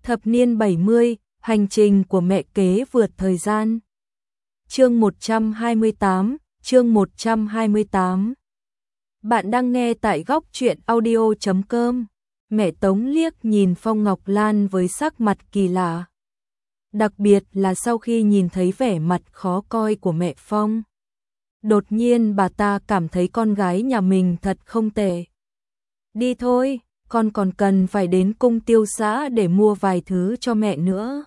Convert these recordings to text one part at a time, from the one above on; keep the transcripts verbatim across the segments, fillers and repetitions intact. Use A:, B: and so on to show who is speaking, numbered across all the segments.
A: Thập niên bảy mươi, hành trình của mẹ kế vượt thời gian. Chương một trăm hai mươi tám, chương một trăm hai mươi tám. Bạn đang nghe tại góc truyện audio chấm com. Mẹ Tống liếc nhìn Phong Ngọc Lan với sắc mặt kỳ lạ. Đặc biệt là sau khi nhìn thấy vẻ mặt khó coi của mẹ Phong. Đột nhiên bà ta cảm thấy con gái nhà mình thật không tệ. Đi thôi, con còn cần phải đến cung tiêu xã để mua vài thứ cho mẹ nữa.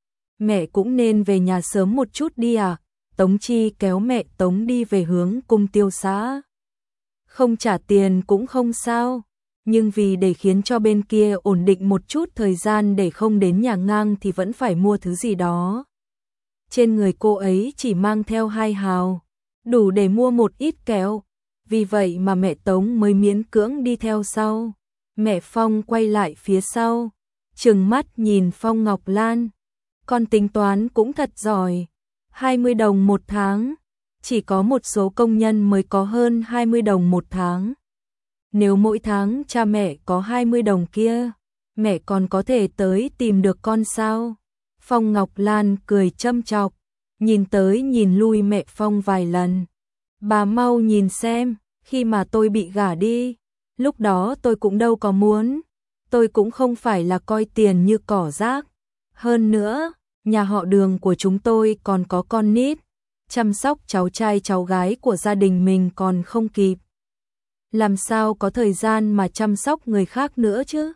A: Mẹ cũng nên về nhà sớm một chút đi à? Tống Chi kéo mẹ Tống đi về hướng cung tiêu xã. Không trả tiền cũng không sao, nhưng vì để khiến cho bên kia ổn định một chút thời gian để không đến nhà ngang thì vẫn phải mua thứ gì đó. Trên người cô ấy chỉ mang theo hai hào, đủ để mua một ít kẹo, vì vậy mà mẹ Tống mới miễn cưỡng đi theo sau. Mẹ Phong quay lại phía sau, trừng mắt nhìn Phong Ngọc Lan. Con tính toán cũng thật giỏi, hai mươi đồng một tháng, chỉ có một số công nhân mới có hơn hai mươi đồng một tháng. Nếu mỗi tháng cha mẹ có hai mươi đồng kia, mẹ còn có thể tới tìm được con sao? Phong Ngọc Lan cười châm chọc, nhìn tới nhìn lui mẹ Phong vài lần. Bà mau nhìn xem, khi mà tôi bị gả đi, lúc đó tôi cũng đâu có muốn, tôi cũng không phải là coi tiền như cỏ rác. Hơn nữa, nhà họ Đường của chúng tôi còn có con nít, chăm sóc cháu trai cháu gái của gia đình mình còn không kịp. Làm sao có thời gian mà chăm sóc người khác nữa chứ?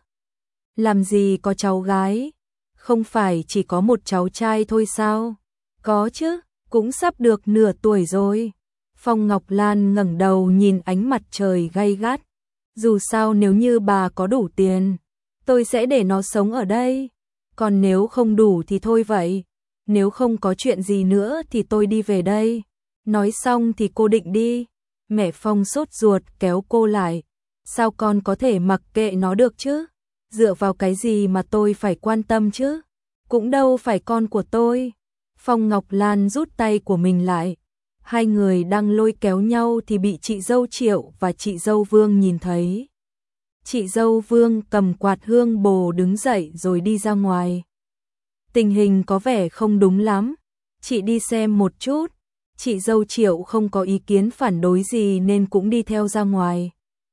A: Làm gì có cháu gái, không phải chỉ có một cháu trai thôi sao? Có chứ, cũng sắp được nửa tuổi rồi. Phong Ngọc Lan ngẩng đầu nhìn ánh mặt trời gay gắt. Dù sao nếu như bà có đủ tiền, tôi sẽ để nó sống ở đây. Còn nếu không đủ thì thôi vậy. Nếu không có chuyện gì nữa thì tôi đi về đây. Nói xong thì cô định đi. Mẹ Phong sốt ruột kéo cô lại. Sao con có thể mặc kệ nó được chứ? Dựa vào cái gì mà tôi phải quan tâm chứ? Cũng đâu phải con của tôi. Phong Ngọc Lan rút tay của mình lại. Hai người đang lôi kéo nhau thì bị chị dâu Triệu và chị dâu Vương nhìn thấy. Chị dâu Vương cầm quạt hương bồ đứng dậy rồi đi ra ngoài. Tình hình có vẻ không đúng lắm, chị đi xem một chút. Chị dâu Triệu không có ý kiến phản đối gì nên cũng đi theo ra ngoài.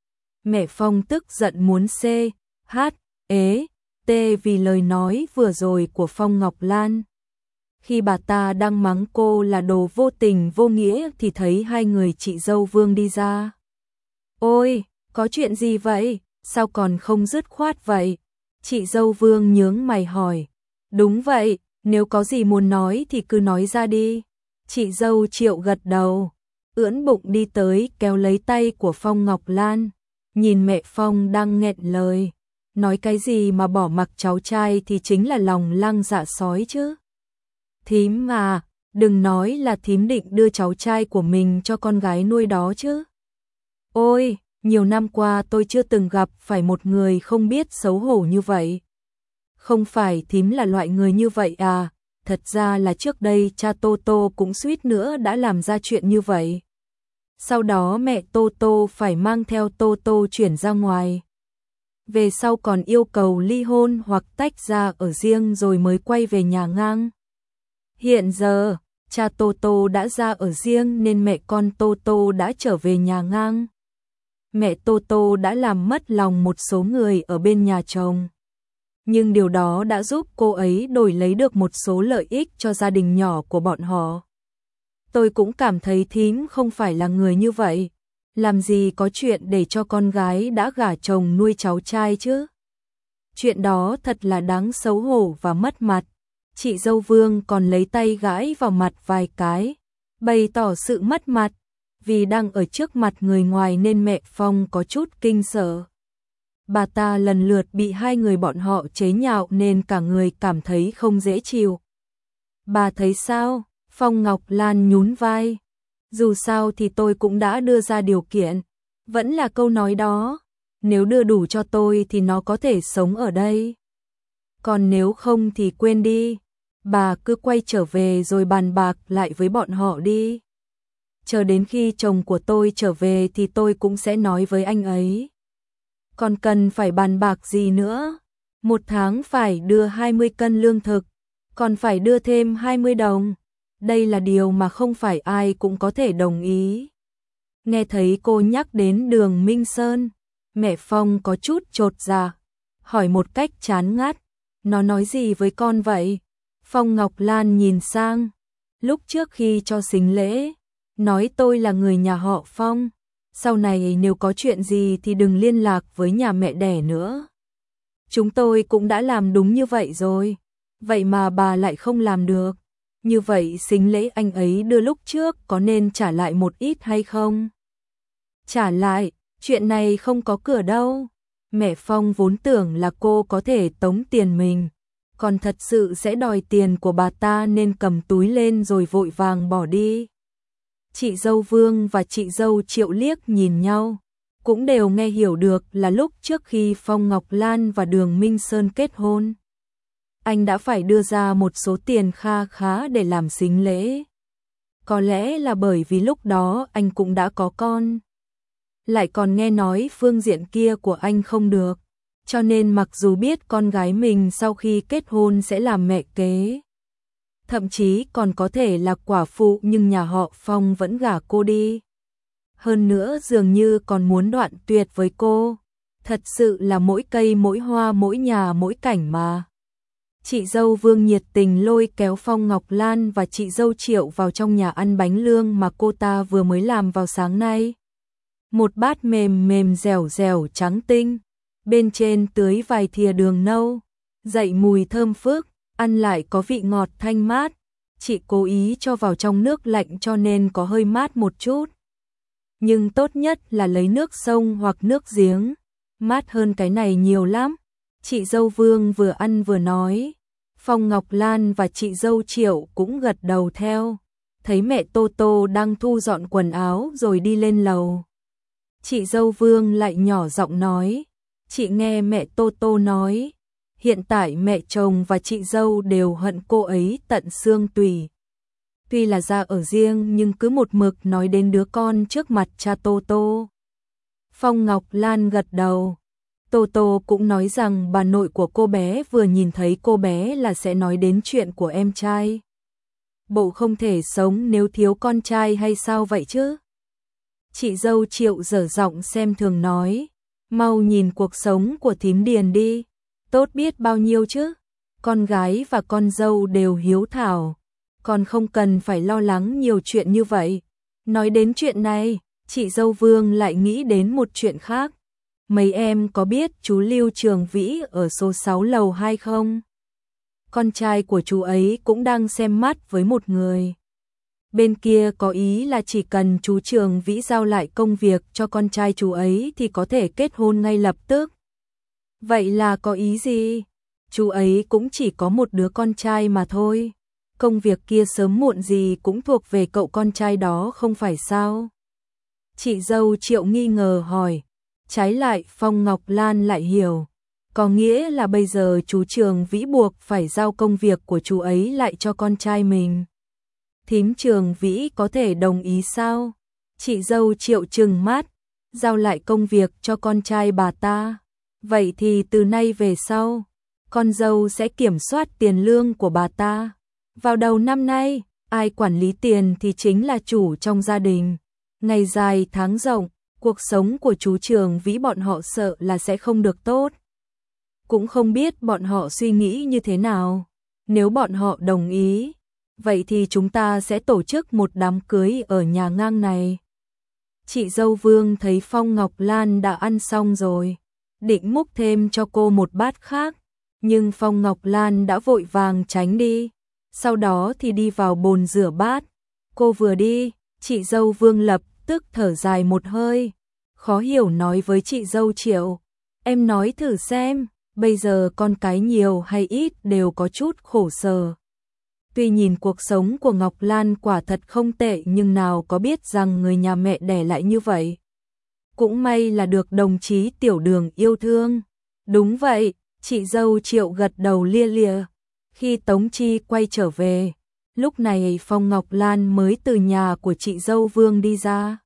A: Mẹ Phong tức giận muốn xê, hát, ế, tê vì lời nói vừa rồi của Phong Ngọc Lan. Khi bà ta đang mắng cô là đồ vô tình vô nghĩa thì thấy hai người chị dâu Vương đi ra. Ôi, có chuyện gì vậy? Sao còn không dứt khoát vậy? Chị dâu Vương nhướng mày hỏi. Đúng vậy, nếu có gì muốn nói thì cứ nói ra đi. Chị dâu Triệu gật đầu, ưỡn bụng đi tới kéo lấy tay của Phong Ngọc Lan. Nhìn mẹ Phong đang nghẹn lời. Nói cái gì mà bỏ mặc cháu trai thì chính là lòng lang dạ sói chứ. Thím à, đừng nói là thím định đưa cháu trai của mình cho con gái nuôi đó chứ. Ôi, nhiều năm qua tôi chưa từng gặp phải một người không biết xấu hổ như vậy. Không phải thím là loại người như vậy à, thật ra là trước đây cha Tô Tô cũng suýt nữa đã làm ra chuyện như vậy. Sau đó mẹ Tô Tô phải mang theo Tô Tô chuyển ra ngoài. Về sau còn yêu cầu ly hôn hoặc tách ra ở riêng rồi mới quay về nhà ngang. Hiện giờ, cha Tô Tô đã ra ở riêng nên mẹ con Tô Tô đã trở về nhà ngang. Mẹ Tô Tô đã làm mất lòng một số người ở bên nhà chồng. Nhưng điều đó đã giúp cô ấy đổi lấy được một số lợi ích cho gia đình nhỏ của bọn họ. Tôi cũng cảm thấy thím không phải là người như vậy. Làm gì có chuyện để cho con gái đã gả chồng nuôi cháu trai chứ? Chuyện đó thật là đáng xấu hổ và mất mặt. Chị dâu Vương còn lấy tay gãi vào mặt vài cái, bày tỏ sự mất mặt. Vì đang ở trước mặt người ngoài nên mẹ Phong có chút kinh sợ. Bà ta lần lượt bị hai người bọn họ chế nhạo nên cả người cảm thấy không dễ chịu. Bà thấy sao? Phong Ngọc Lan nhún vai. Dù sao thì tôi cũng đã đưa ra điều kiện. Vẫn là câu nói đó. Nếu đưa đủ cho tôi thì nó có thể sống ở đây. Còn nếu không thì quên đi. Bà cứ quay trở về rồi bàn bạc lại với bọn họ đi. Chờ đến khi chồng của tôi trở về thì tôi cũng sẽ nói với anh ấy. Còn cần phải bàn bạc gì nữa? Một tháng phải đưa hai mươi cân lương thực, còn phải đưa thêm hai mươi đồng. Đây là điều mà không phải ai cũng có thể đồng ý. Nghe thấy cô nhắc đến Đường Minh Sơn, mẹ Phong có chút chột dạ, hỏi một cách chán ngắt, nó nói gì với con vậy? Phong Ngọc Lan nhìn sang, lúc trước khi cho sính lễ, nói tôi là người nhà họ Phong, sau này nếu có chuyện gì thì đừng liên lạc với nhà mẹ đẻ nữa. Chúng tôi cũng đã làm đúng như vậy rồi, vậy mà bà lại không làm được. Như vậy sính lễ anh ấy đưa lúc trước có nên trả lại một ít hay không? Trả lại, chuyện này không có cửa đâu. Mẹ Phong vốn tưởng là cô có thể tống tiền mình, còn thật sự sẽ đòi tiền của bà ta nên cầm túi lên rồi vội vàng bỏ đi. Chị dâu Vương và chị dâu Triệu liếc nhìn nhau, cũng đều nghe hiểu được là lúc trước khi Phong Ngọc Lan và Đường Minh Sơn kết hôn, anh đã phải đưa ra một số tiền kha khá để làm sính lễ. Có lẽ là bởi vì lúc đó anh cũng đã có con, lại còn nghe nói phương diện kia của anh không được, cho nên mặc dù biết con gái mình sau khi kết hôn sẽ làm mẹ kế, thậm chí còn có thể là quả phụ, nhưng nhà họ Phong vẫn gả cô đi. Hơn nữa dường như còn muốn đoạn tuyệt với cô. Thật sự là mỗi cây mỗi hoa mỗi nhà mỗi cảnh mà. Chị dâu Vương nhiệt tình lôi kéo Phong Ngọc Lan và chị dâu Triệu vào trong nhà ăn bánh lương mà cô ta vừa mới làm vào sáng nay. Một bát mềm mềm dẻo dẻo trắng tinh, bên trên tưới vài thìa đường nâu, dậy mùi thơm phức, ăn lại có vị ngọt thanh mát. Chị cố ý cho vào trong nước lạnh cho nên có hơi mát một chút. Nhưng tốt nhất là lấy nước sông hoặc nước giếng, mát hơn cái này nhiều lắm. Chị dâu Vương vừa ăn vừa nói. Phong Ngọc Lan và chị dâu Triệu cũng gật đầu theo. Thấy mẹ Tô Tô đang thu dọn quần áo rồi đi lên lầu. Chị dâu Vương lại nhỏ giọng nói. Chị nghe mẹ Tô Tô nói, hiện tại mẹ chồng và chị dâu đều hận cô ấy tận xương tủy. Tuy là ra ở riêng nhưng cứ một mực nói đến đứa con trước mặt cha Tô Tô. Phong Ngọc Lan gật đầu. Tô Tô cũng nói rằng bà nội của cô bé vừa nhìn thấy cô bé là sẽ nói đến chuyện của em trai. Bộ không thể sống nếu thiếu con trai hay sao vậy chứ? Chị dâu Triệu dở giọng xem thường nói. Mau nhìn cuộc sống của thím Điền đi, tốt biết bao nhiêu chứ. Con gái và con dâu đều hiếu thảo, còn không cần phải lo lắng nhiều chuyện như vậy. Nói đến chuyện này, chị dâu Vương lại nghĩ đến một chuyện khác. Mấy em có biết chú Lưu Trường Vĩ ở số sáu lầu hai không? Con trai của chú ấy cũng đang xem mắt với một người. Bên kia có ý là chỉ cần chú Trường Vĩ giao lại công việc cho con trai chú ấy thì có thể kết hôn ngay lập tức. Vậy là có ý gì? Chú ấy cũng chỉ có một đứa con trai mà thôi. Công việc kia sớm muộn gì cũng thuộc về cậu con trai đó không phải sao? Chị dâu Triệu nghi ngờ hỏi. Trái lại Phong Ngọc Lan lại hiểu. Có nghĩa là bây giờ chú Trường Vĩ buộc phải giao công việc của chú ấy lại cho con trai mình. Thím Trường Vĩ có thể đồng ý sao? Chị dâu Triệu trừng mắt, giao lại công việc cho con trai bà ta. Vậy thì từ nay về sau, con dâu sẽ kiểm soát tiền lương của bà ta. Vào đầu năm nay, ai quản lý tiền thì chính là chủ trong gia đình. Ngày dài tháng rộng, cuộc sống của chú Trường Vĩ bọn họ sợ là sẽ không được tốt. Cũng không biết bọn họ suy nghĩ như thế nào. Nếu bọn họ đồng ý, vậy thì chúng ta sẽ tổ chức một đám cưới ở nhà ngang này. Chị dâu Vương thấy Phong Ngọc Lan đã ăn xong rồi, định múc thêm cho cô một bát khác, nhưng Phong Ngọc Lan đã vội vàng tránh đi, sau đó thì đi vào bồn rửa bát. Cô vừa đi, chị dâu Vương lập tức thở dài một hơi, khó hiểu nói với chị dâu Triệu, em nói thử xem, bây giờ con cái nhiều hay ít đều có chút khổ sở. Tuy nhìn cuộc sống của Ngọc Lan quả thật không tệ nhưng nào có biết rằng người nhà mẹ đẻ lại như vậy. Cũng may là được đồng chí Tiểu Đường yêu thương. Đúng vậy, chị dâu Triệu gật đầu lia lịa. Khi Tống Chi quay trở về, lúc này Phong Ngọc Lan mới từ nhà của chị dâu Vương đi ra.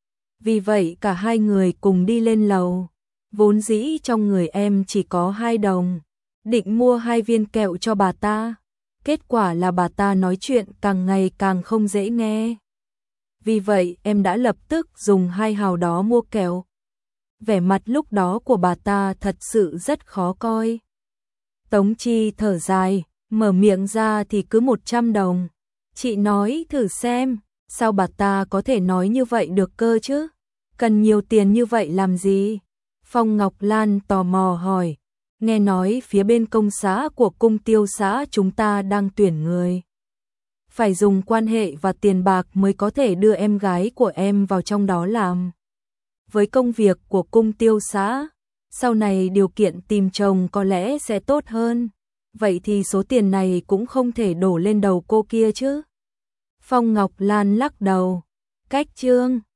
A: Vì vậy cả hai người cùng đi lên lầu. Vốn dĩ trong người em chỉ có hai đồng, định mua hai viên kẹo cho bà ta. Kết quả là bà ta nói chuyện càng ngày càng không dễ nghe. Vì vậy em đã lập tức dùng hai hào đó mua kẹo. Vẻ mặt lúc đó của bà ta thật sự rất khó coi. Tống Chi thở dài, mở miệng ra thì cứ một trăm đồng. Chị nói thử xem, sao bà ta có thể nói như vậy được cơ chứ? Cần nhiều tiền như vậy làm gì? Phong Ngọc Lan tò mò hỏi, nghe nói phía bên công xã của cung tiêu xã chúng ta đang tuyển người. Phải dùng quan hệ và tiền bạc mới có thể đưa em gái của em vào trong đó làm. Với công việc của cung tiêu xã, sau này điều kiện tìm chồng có lẽ sẽ tốt hơn. Vậy thì số tiền này cũng không thể đổ lên đầu cô kia chứ. Phong Ngọc Lan lắc đầu, cách trương.